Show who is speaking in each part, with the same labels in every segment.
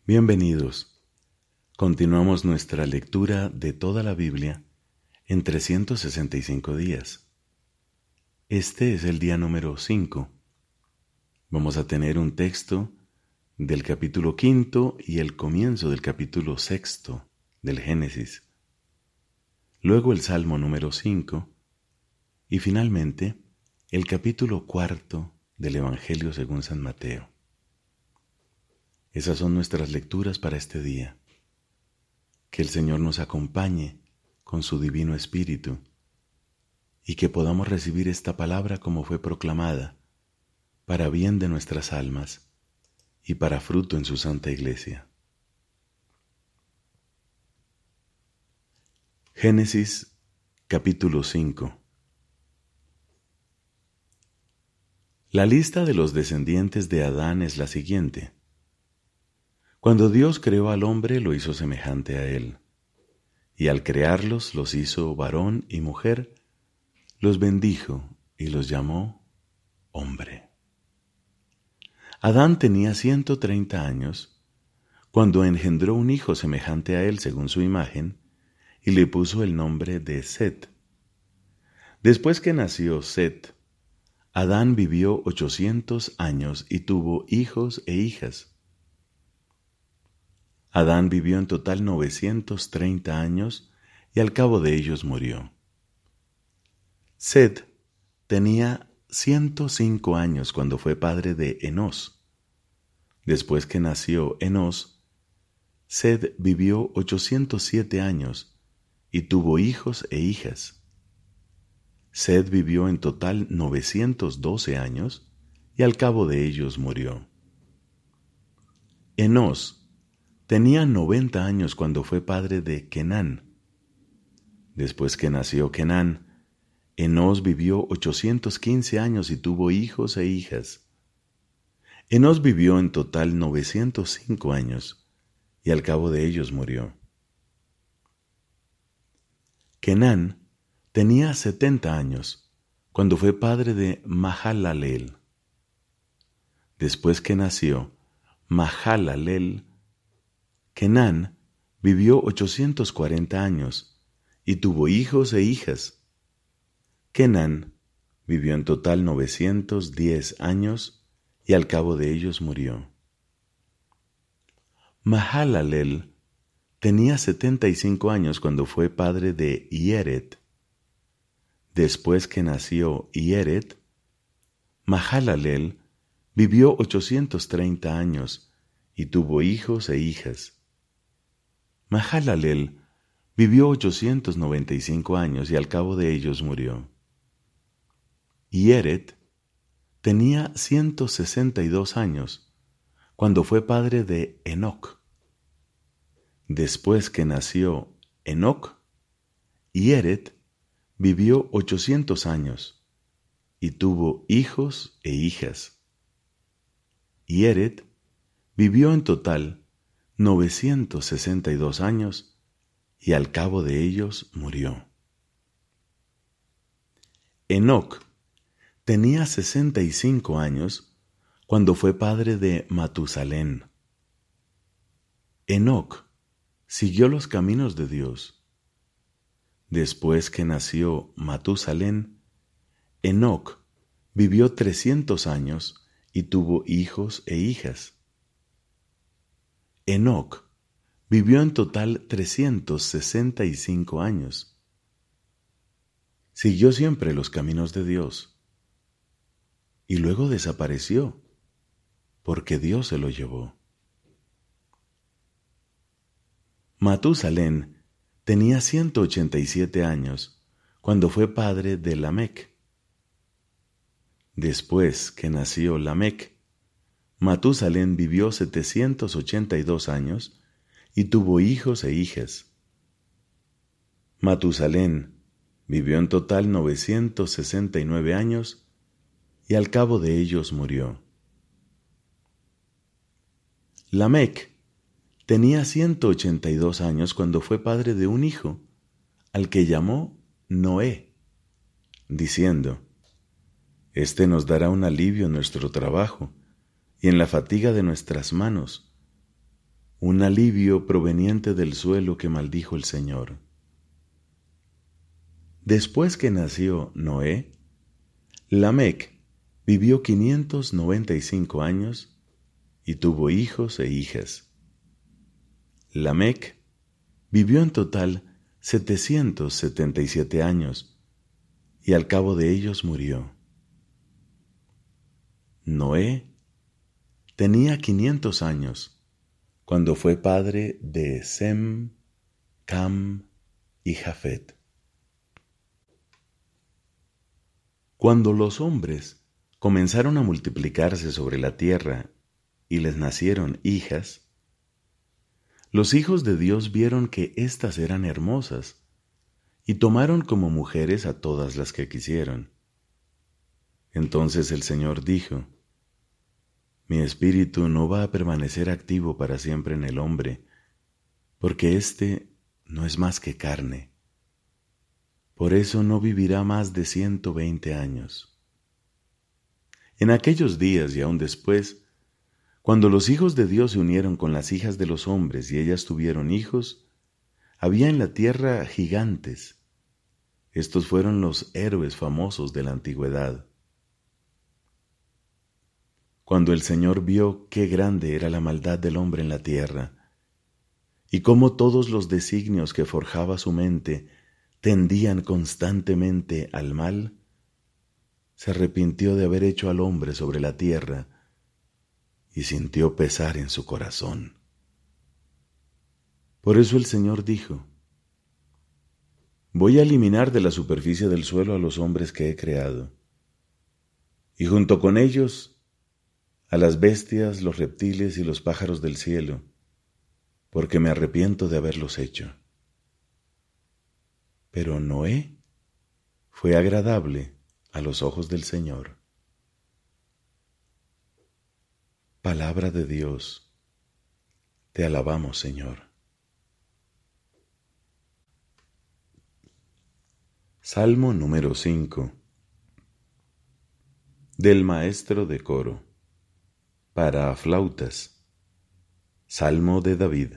Speaker 1: Bienvenidos. Continuamos nuestra lectura de toda la Biblia en 365 días. Este es el día número 5. Vamos a tener un texto del capítulo 5 y el comienzo del capítulo 6 del Génesis. Luego el Salmo número 5 y finalmente el capítulo 4 del Evangelio según San Mateo. Esas son nuestras lecturas para este día. Que el Señor nos acompañe con su Divino Espíritu y que podamos recibir esta palabra como fue proclamada, para bien de nuestras almas y para fruto en su Santa Iglesia. Génesis capítulo 5. La lista de los descendientes de Adán es la siguiente. Cuando Dios creó al hombre, lo hizo semejante a él, y al crearlos los hizo varón y mujer, los bendijo y los llamó hombre. Adán tenía 130 años cuando engendró un hijo semejante a él según su imagen, y le puso el nombre de Set. Después que nació Set, Adán vivió 800 años y tuvo hijos e hijas. Adán vivió en total 930 años y al cabo de ellos murió. Set tenía 105 años cuando fue padre de Enós. Después que nació Enós, Set vivió 807 años y tuvo hijos e hijas. Set vivió en total 912 años y al cabo de ellos murió. Enós tenía 90 años cuando fue padre de Kenán. Después que nació Kenán, Enós vivió 815 años y tuvo hijos e hijas. Enós vivió en total 905 años y al cabo de ellos murió. Kenán tenía 70 años cuando fue padre de Mahalaleel. Después que nació Mahalaleel, Kenán vivió 840 años y tuvo hijos e hijas. Kenán vivió en total 910 años y al cabo de ellos murió. Mahalaleel tenía 75 años cuando fue padre de Yered. Después que nació Yered, Mahalaleel vivió 830 años y tuvo hijos e hijas. Mahalaleel vivió 895 años y al cabo de ellos murió. Yered tenía 162 años cuando fue padre de Enoc. Después que nació Enoc, Yered vivió 800 años y tuvo hijos e hijas. Yered vivió en total 962 años y al cabo de ellos murió. Enoc tenía 65 años cuando fue padre de Matusalén. Enoc siguió los caminos de Dios. Después que nació Matusalén, Enoc vivió 300 años y tuvo hijos e hijas. Enoc vivió en total 365 años. Siguió siempre los caminos de Dios y luego desapareció porque Dios se lo llevó. Matusalén tenía 187 años cuando fue padre de Lamec. Después que nació Lamec, Matusalén vivió 782 años y tuvo hijos e hijas. Matusalén vivió en total 969 años y al cabo de ellos murió. Lamec tenía 182 años cuando fue padre de un hijo, al que llamó Noé, diciendo: Este nos dará un alivio en nuestro trabajo y en la fatiga de nuestras manos, un alivio proveniente del suelo que maldijo el Señor. Después que nació Noé, Lamec vivió 595 años y tuvo hijos e hijas. Lamec vivió en total 777 años y al cabo de ellos murió. Noé tenía 500 años cuando fue padre de Sem, Cam y Jafet. Cuando los hombres comenzaron a multiplicarse sobre la tierra y les nacieron hijas, los hijos de Dios vieron que éstas eran hermosas y tomaron como mujeres a todas las que quisieron. Entonces el Señor dijo: Mi espíritu no va a permanecer activo para siempre en el hombre, porque éste no es más que carne. Por eso no vivirá más de 120 años. En aquellos días y aún después, cuando los hijos de Dios se unieron con las hijas de los hombres y ellas tuvieron hijos, había en la tierra gigantes. Estos fueron los héroes famosos de la antigüedad. Cuando el Señor vio qué grande era la maldad del hombre en la tierra, y cómo todos los designios que forjaba su mente tendían constantemente al mal, se arrepintió de haber hecho al hombre sobre la tierra y sintió pesar en su corazón. Por eso el Señor dijo: Voy a eliminar de la superficie del suelo a los hombres que he creado, y junto con ellos a las bestias, los reptiles y los pájaros del cielo, porque me arrepiento de haberlos hecho. Pero Noé fue agradable a los ojos del Señor. Palabra de Dios, te alabamos, Señor. Salmo número 5 del maestro de coro, para flautas. Salmo de David.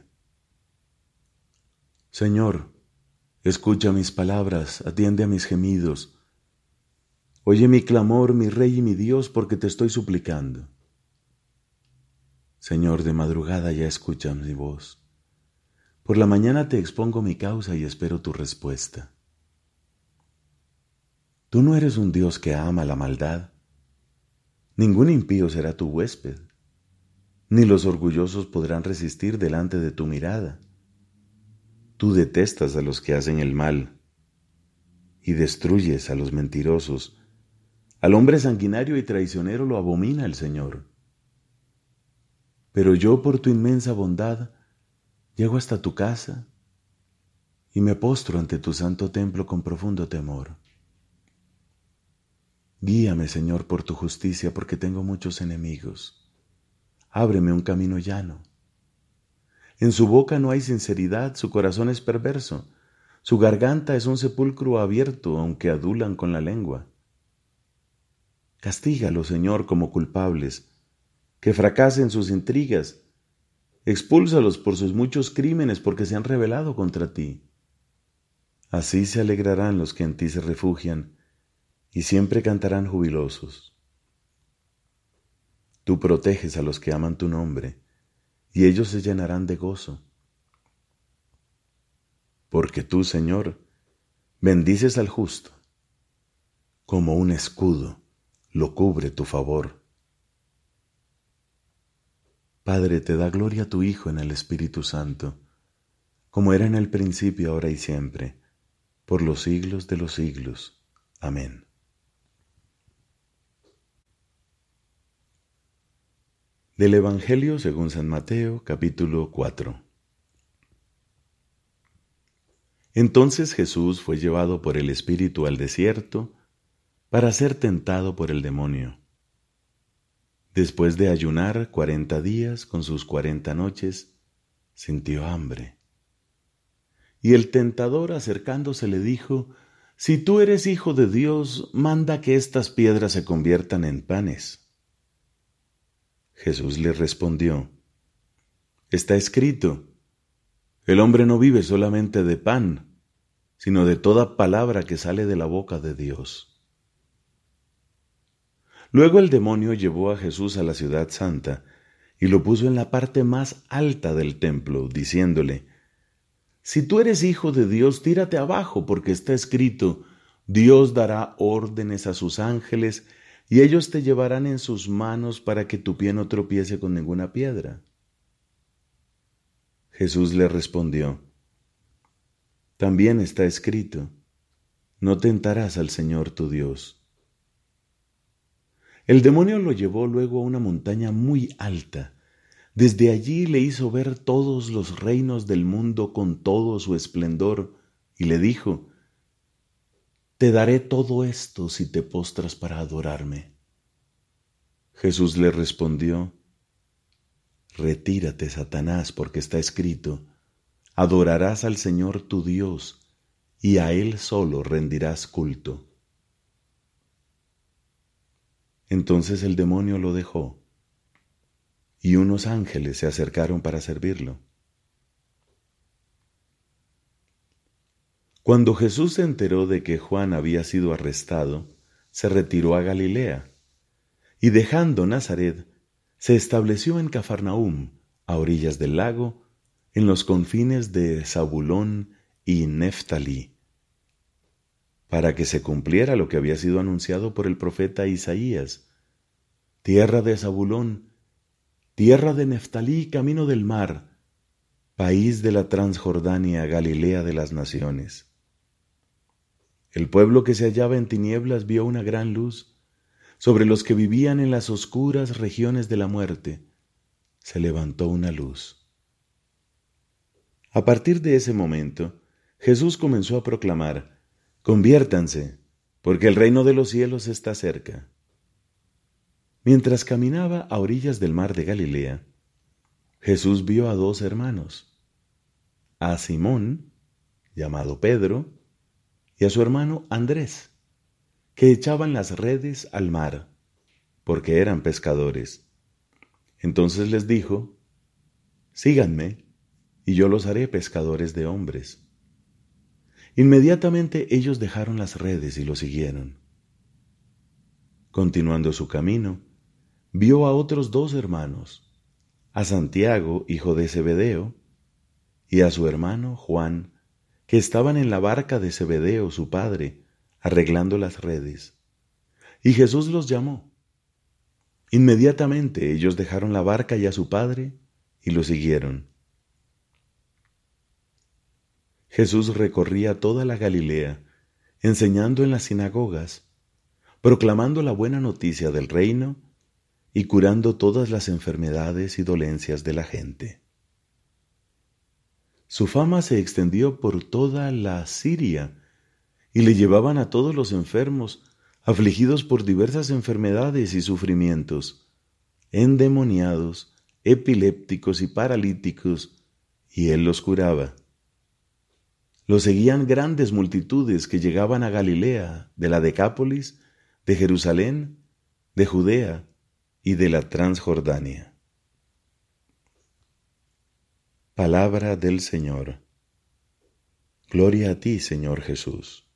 Speaker 1: Señor, escucha mis palabras, atiende a mis gemidos. Oye mi clamor, mi Rey y mi Dios, porque te estoy suplicando. Señor, de madrugada ya escuchas mi voz. Por la mañana te expongo mi causa y espero tu respuesta. Tú no eres un Dios que ama la maldad. Ningún impío será tu huésped, ni los orgullosos podrán resistir delante de tu mirada. Tú detestas a los que hacen el mal y destruyes a los mentirosos. Al hombre sanguinario y traicionero lo abomina el Señor. Pero yo, por tu inmensa bondad, llego hasta tu casa y me postro ante tu santo templo con profundo temor. Guíame, Señor, por tu justicia, porque tengo muchos enemigos. Ábreme un camino llano. En su boca no hay sinceridad, su corazón es perverso. Su garganta es un sepulcro abierto, aunque adulan con la lengua. Castígalos, Señor, como culpables, que fracasen sus intrigas. Expúlsalos por sus muchos crímenes, porque se han rebelado contra ti. Así se alegrarán los que en ti se refugian, y siempre cantarán jubilosos. Tú proteges a los que aman tu nombre, y ellos se llenarán de gozo. Porque tú, Señor, bendices al justo. Como un escudo lo cubre tu favor. Padre, te da gloria a tu Hijo en el Espíritu Santo, como era en el principio, ahora y siempre, por los siglos de los siglos. Amén. Del Evangelio según San Mateo, capítulo 4. Entonces Jesús fue llevado por el Espíritu al desierto para ser tentado por el demonio. Después de ayunar 40 días con sus 40 noches, sintió hambre. Y el tentador, acercándose, le dijo: Si tú eres hijo de Dios, manda que estas piedras se conviertan en panes. Jesús le respondió: Está escrito, el hombre no vive solamente de pan, sino de toda palabra que sale de la boca de Dios. Luego el demonio llevó a Jesús a la ciudad santa y lo puso en la parte más alta del templo, diciéndole, si tú eres hijo de Dios, tírate abajo, porque está escrito, Dios dará órdenes a sus ángeles y ellos te llevarán en sus manos para que tu pie no tropiece con ninguna piedra. Jesús le respondió, también está escrito, no tentarás al Señor tu Dios. El demonio lo llevó luego a una montaña muy alta. Desde allí le hizo ver todos los reinos del mundo con todo su esplendor y le dijo, te daré todo esto si te postras para adorarme. Jesús le respondió, retírate, Satanás, porque está escrito, adorarás al Señor tu Dios, y a Él solo rendirás culto. Entonces el demonio lo dejó, y unos ángeles se acercaron para servirlo. Cuando Jesús se enteró de que Juan había sido arrestado, se retiró a Galilea, y dejando Nazaret, se estableció en Cafarnaúm, a orillas del lago, en los confines de Zabulón y Neftalí, para que se cumpliera lo que había sido anunciado por el profeta Isaías. Tierra de Zabulón, tierra de Neftalí, camino del mar, país de la Transjordania, Galilea de las naciones. El pueblo que se hallaba en tinieblas vio una gran luz. Sobre los que vivían en las oscuras regiones de la muerte, se levantó una luz. A partir de ese momento, Jesús comenzó a proclamar, conviértanse, porque el reino de los cielos está cerca. Mientras caminaba a orillas del mar de Galilea, Jesús vio a dos hermanos, a Simón, llamado Pedro, y a su hermano Andrés, que echaban las redes al mar, porque eran pescadores. Entonces les dijo, síganme, y yo los haré pescadores de hombres. Inmediatamente ellos dejaron las redes y lo siguieron. Continuando su camino, vio a otros dos hermanos, a Santiago, hijo de Zebedeo, y a su hermano Juan, que estaban en la barca de Zebedeo, su padre, arreglando las redes. Y Jesús los llamó. Inmediatamente ellos dejaron la barca y a su padre y lo siguieron. Jesús recorría toda la Galilea, enseñando en las sinagogas, proclamando la buena noticia del reino y curando todas las enfermedades y dolencias de la gente. Su fama se extendió por toda la Siria, y le llevaban a todos los enfermos, afligidos por diversas enfermedades y sufrimientos, endemoniados, epilépticos y paralíticos, y él los curaba. Lo seguían grandes multitudes que llegaban a Galilea, de la Decápolis, de Jerusalén, de Judea y de la Transjordania. Palabra del Señor. Gloria a ti, Señor Jesús.